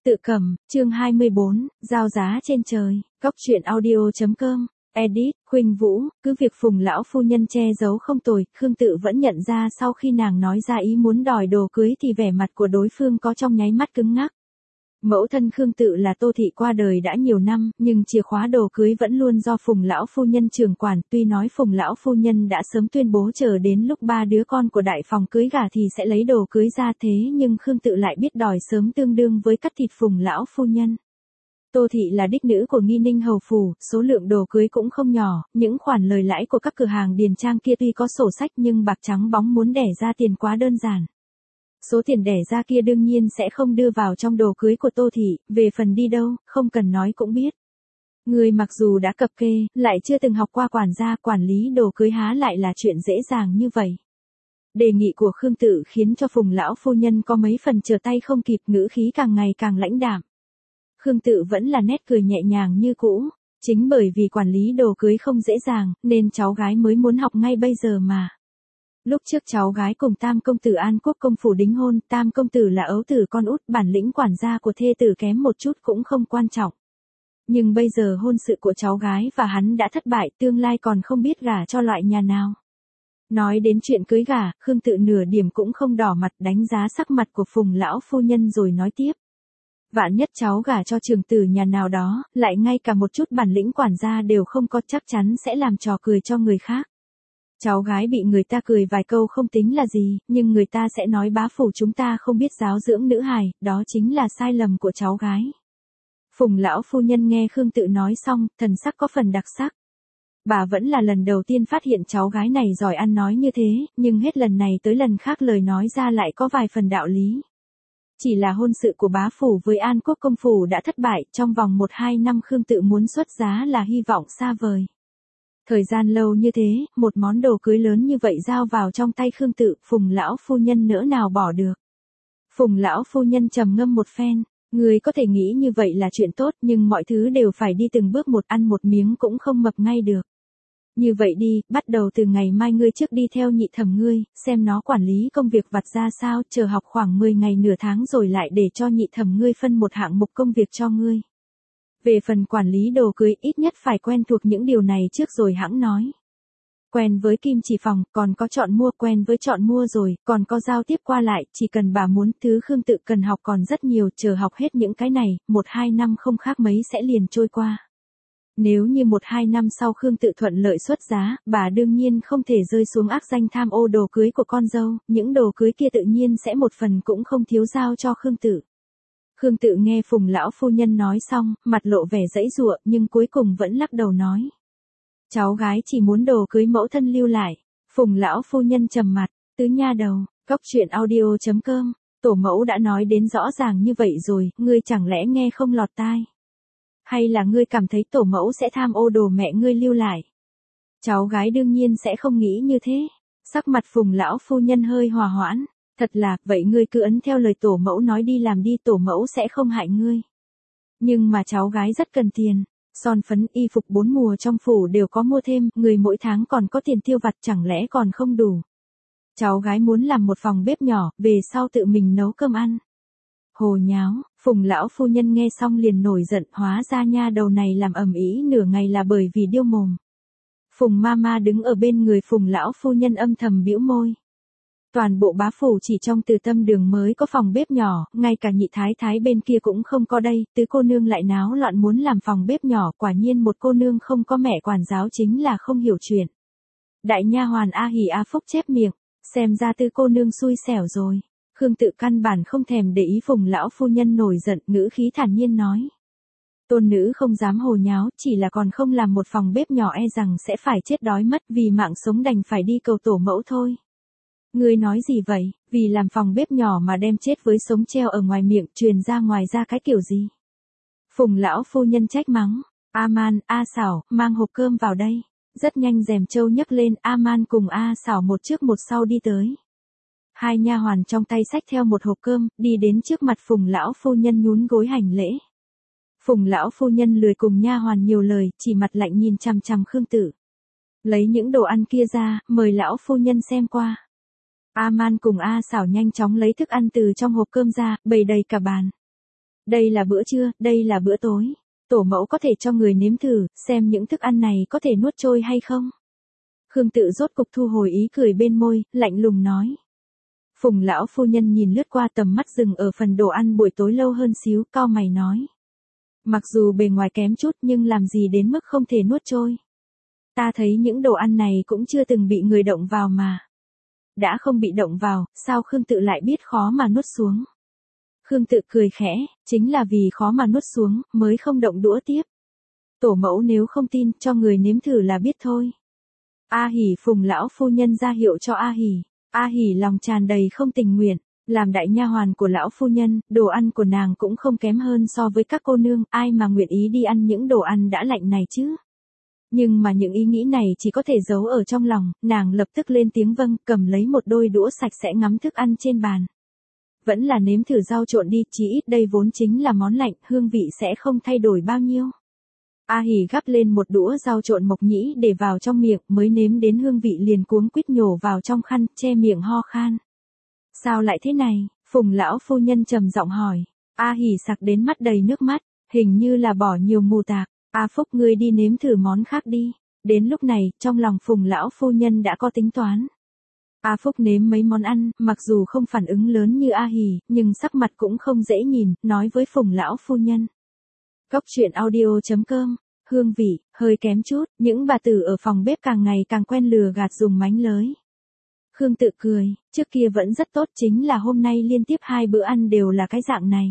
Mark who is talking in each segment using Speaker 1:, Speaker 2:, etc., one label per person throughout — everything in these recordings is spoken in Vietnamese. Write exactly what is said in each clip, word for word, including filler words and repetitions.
Speaker 1: Tự cầm, chương hai mươi bốn, giao giá trên trời, góc truyện audio.com, edit, Khuynh Vũ, cứ việc Phùng lão phu nhân che giấu không tồi, Khương Tự vẫn nhận ra sau khi nàng nói ra ý muốn đòi đồ cưới thì vẻ mặt của đối phương có trong nháy mắt cứng ngắc. Mẫu thân Khương Tự là Tô thị qua đời đã nhiều năm, nhưng chìa khóa đồ cưới vẫn luôn do Phùng lão phu nhân trưởng quản, tuy nói Phùng lão phu nhân đã sớm tuyên bố chờ đến lúc ba đứa con của đại phòng cưới gả thì sẽ lấy đồ cưới ra, thế nhưng Khương Tự lại biết đòi sớm tương đương với cắt thịt Phùng lão phu nhân. Tô thị là đích nữ của Nghi Ninh hầu phủ, số lượng đồ cưới cũng không nhỏ, những khoản lời lãi của các cửa hàng điền trang kia tuy có sổ sách nhưng bạc trắng bóng muốn đẻ ra tiền quá đơn giản. Số tiền đẻ ra kia đương nhiên sẽ không đưa vào trong đồ cưới của Tô thị, về phần đi đâu, không cần nói cũng biết. Người mặc dù đã cập kê, lại chưa từng học qua quản gia, quản lý đồ cưới há lại là chuyện dễ dàng như vậy. Đề nghị của Khương Tự khiến cho Phùng lão phu nhân có mấy phần trở tay không kịp, ngữ khí càng ngày càng lãnh đạm. Khương Tự vẫn là nét cười nhẹ nhàng như cũ, chính bởi vì quản lý đồ cưới không dễ dàng, nên cháu gái mới muốn học ngay bây giờ mà. Lúc trước cháu gái cùng Tam công tử An Quốc công phủ đính hôn, Tam công tử là ấu tử con út, bản lĩnh quản gia của thê tử kém một chút cũng không quan trọng. Nhưng bây giờ hôn sự của cháu gái và hắn đã thất bại, tương lai còn không biết gả cho loại nhà nào. Nói đến chuyện cưới gả, Khương Tự nửa điểm cũng không đỏ mặt, đánh giá sắc mặt của Phùng lão phu nhân rồi nói tiếp. Vạn nhất cháu gả cho trường tử nhà nào đó, lại ngay cả một chút bản lĩnh quản gia đều không có, chắc chắn sẽ làm trò cười cho người khác. Cháu gái bị người ta cười vài câu không tính là gì, nhưng người ta sẽ nói bá phủ chúng ta không biết giáo dưỡng nữ hài, đó chính là sai lầm của cháu gái. Phùng lão phu nhân nghe Khương Tự nói xong, thần sắc có phần đặc sắc. Bà vẫn là lần đầu tiên phát hiện cháu gái này giỏi ăn nói như thế, nhưng hết lần này tới lần khác lời nói ra lại có vài phần đạo lý. Chỉ là hôn sự của bá phủ với An Quốc công phủ đã thất bại, trong vòng một hai năm Khương Tự muốn xuất giá là hy vọng xa vời. Thời gian lâu như thế, một món đồ cưới lớn như vậy giao vào trong tay Khương Tự, Phùng lão phu nhân nỡ nào bỏ được. Phùng lão phu nhân trầm ngâm một phen, người có thể nghĩ như vậy là chuyện tốt, nhưng mọi thứ đều phải đi từng bước một, ăn một miếng cũng không mập ngay được. Như vậy đi, bắt đầu từ ngày mai ngươi trước đi theo nhị thẩm ngươi, xem nó quản lý công việc vặt ra sao, chờ học khoảng mười ngày nửa tháng rồi lại để cho nhị thẩm ngươi phân một hạng mục công việc cho ngươi. Về phần quản lý đồ cưới, ít nhất phải quen thuộc những điều này trước rồi hãng nói. Quen với kim chỉ phòng, còn có chọn mua, quen với chọn mua rồi, còn có giao tiếp qua lại, chỉ cần bà muốn, thứ Khương Tự cần học còn rất nhiều, chờ học hết những cái này, một hai năm không khác mấy sẽ liền trôi qua. Nếu như một hai năm sau Khương Tự thuận lợi xuất giá, bà đương nhiên không thể rơi xuống ác danh tham ô đồ cưới của con dâu, những đồ cưới kia tự nhiên sẽ một phần cũng không thiếu giao cho Khương Tự. Khương Tự nghe Phùng lão phu nhân nói xong, mặt lộ vẻ giãy giụa, nhưng cuối cùng vẫn lắc đầu nói. Cháu gái chỉ muốn đồ cưới mẫu thân lưu lại. Phùng lão phu nhân trầm mặt, tứ nha đầu, góc truyện audio.com, tổ mẫu đã nói đến rõ ràng như vậy rồi, ngươi chẳng lẽ nghe không lọt tai? Hay là ngươi cảm thấy tổ mẫu sẽ tham ô đồ mẹ ngươi lưu lại? Cháu gái đương nhiên sẽ không nghĩ như thế. Sắc mặt Phùng lão phu nhân hơi hòa hoãn. Thật là, vậy ngươi cứ ấn theo lời tổ mẫu nói đi làm đi, tổ mẫu sẽ không hại ngươi. Nhưng mà cháu gái rất cần tiền, son phấn, y phục bốn mùa trong phủ đều có mua thêm, người mỗi tháng còn có tiền tiêu vặt, chẳng lẽ còn không đủ. Cháu gái muốn làm một phòng bếp nhỏ, về sau tự mình nấu cơm ăn. Hồ nháo, Phùng lão phu nhân nghe xong liền nổi giận, hóa ra nha đầu này làm ầm ĩ nửa ngày là bởi vì điêu mồm. Phùng mama đứng ở bên người Phùng lão phu nhân âm thầm bĩu môi. Toàn bộ bá phủ chỉ trong Từ Tâm đường mới có phòng bếp nhỏ, ngay cả nhị thái thái bên kia cũng không có đây, tứ cô nương lại náo loạn muốn làm phòng bếp nhỏ, quả nhiên một cô nương không có mẹ quản giáo chính là không hiểu chuyện. Đại nha hoàn A Hỉ A Phúc chép miệng, xem ra tứ cô nương xui xẻo rồi. Khương Tự căn bản không thèm để ý Phùng lão phu nhân nổi giận, ngữ khí thản nhiên nói. Tôn nữ không dám hồ nháo, chỉ là còn không làm một phòng bếp nhỏ e rằng sẽ phải chết đói mất, vì mạng sống đành phải đi cầu tổ mẫu thôi. Ngươi nói gì vậy, vì làm phòng bếp nhỏ mà đem chết với sống treo ở ngoài miệng, truyền ra ngoài ra cái kiểu gì? Phùng lão phu nhân trách mắng, A Man, A Xảo, mang hộp cơm vào đây. Rất nhanh rèm trâu nhấc lên, A Man cùng A Xảo một trước một sau đi tới. Hai nha hoàn trong tay xách theo một hộp cơm, đi đến trước mặt Phùng lão phu nhân nhún gối hành lễ. Phùng lão phu nhân lười cùng nha hoàn nhiều lời, chỉ mặt lạnh nhìn chằm chằm Khương Tự. Lấy những đồ ăn kia ra, mời lão phu nhân xem qua. A Man cùng A Xảo nhanh chóng lấy thức ăn từ trong hộp cơm ra, bày đầy cả bàn. Đây là bữa trưa, đây là bữa tối. Tổ mẫu có thể cho người nếm thử, xem những thức ăn này có thể nuốt trôi hay không. Khương Tự rốt cục thu hồi ý cười bên môi, lạnh lùng nói. Phùng lão phu nhân nhìn lướt qua tầm mắt dừng ở phần đồ ăn buổi tối lâu hơn xíu, cau mày nói. Mặc dù bề ngoài kém chút nhưng làm gì đến mức không thể nuốt trôi. Ta thấy những đồ ăn này cũng chưa từng bị người động vào mà. Đã không bị động vào, sao Khương Tự lại biết khó mà nuốt xuống. Khương Tự cười khẽ, chính là vì khó mà nuốt xuống, mới không động đũa tiếp. Tổ mẫu nếu không tin, cho người nếm thử là biết thôi. A Hỉ Phùng lão phu nhân ra hiệu cho A Hỉ. A Hỉ lòng tràn đầy không tình nguyện, làm đại nha hoàn của lão phu nhân, đồ ăn của nàng cũng không kém hơn so với các cô nương, ai mà nguyện ý đi ăn những đồ ăn đã lạnh này chứ. Nhưng mà những ý nghĩ này chỉ có thể giấu ở trong lòng, nàng lập tức lên tiếng vâng, cầm lấy một đôi đũa sạch sẽ ngắm thức ăn trên bàn. Vẫn là nếm thử rau trộn đi, chí ít đây vốn chính là món lạnh, hương vị sẽ không thay đổi bao nhiêu. A Hỉ gắp lên một đũa rau trộn mộc nhĩ để vào trong miệng, mới nếm đến hương vị liền cuống quýt nhổ vào trong khăn, che miệng ho khan. Sao lại thế này? Phùng lão phu nhân trầm giọng hỏi. A Hỉ sặc đến mắt đầy nước mắt, hình như là bỏ nhiều mù tạc. A Phúc ngươi đi nếm thử món khác đi. Đến lúc này, trong lòng Phùng lão phu nhân đã có tính toán. A Phúc nếm mấy món ăn, mặc dù không phản ứng lớn như A Hỉ, nhưng sắc mặt cũng không dễ nhìn, nói với Phùng lão phu nhân. Cốc truyện audio chấm com, hương vị, hơi kém chút, những bà tử ở phòng bếp càng ngày càng quen lừa gạt dùng mánh lới. Khương Tự cười, trước kia vẫn rất tốt, chính là hôm nay liên tiếp hai bữa ăn đều là cái dạng này.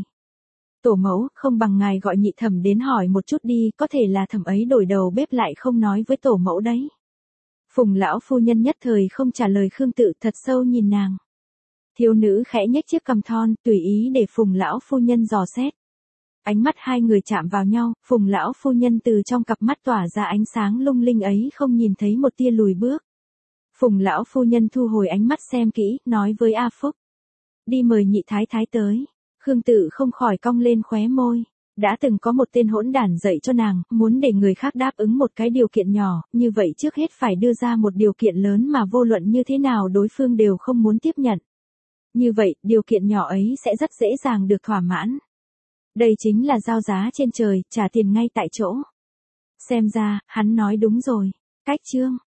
Speaker 1: Tổ mẫu, không bằng ngài gọi nhị thẩm đến hỏi một chút đi, có thể là thẩm ấy đổi đầu bếp lại không nói với tổ mẫu đấy. Phùng lão phu nhân nhất thời không trả lời Khương Tự, thật sâu nhìn nàng. Thiếu nữ khẽ nhếch chiếc cằm thon, tùy ý để Phùng lão phu nhân dò xét. Ánh mắt hai người chạm vào nhau, Phùng lão phu nhân từ trong cặp mắt tỏa ra ánh sáng lung linh ấy không nhìn thấy một tia lùi bước. Phùng lão phu nhân thu hồi ánh mắt xem kỹ, nói với A Phúc. Đi mời nhị thái thái tới. Khương Tự không khỏi cong lên khóe môi. Đã từng có một tên hỗn đản dạy cho nàng, muốn để người khác đáp ứng một cái điều kiện nhỏ, như vậy trước hết phải đưa ra một điều kiện lớn mà vô luận như thế nào đối phương đều không muốn tiếp nhận. Như vậy, điều kiện nhỏ ấy sẽ rất dễ dàng được thỏa mãn. Đây chính là giao giá trên trời, trả tiền ngay tại chỗ. Xem ra, hắn nói đúng rồi. Cách chương.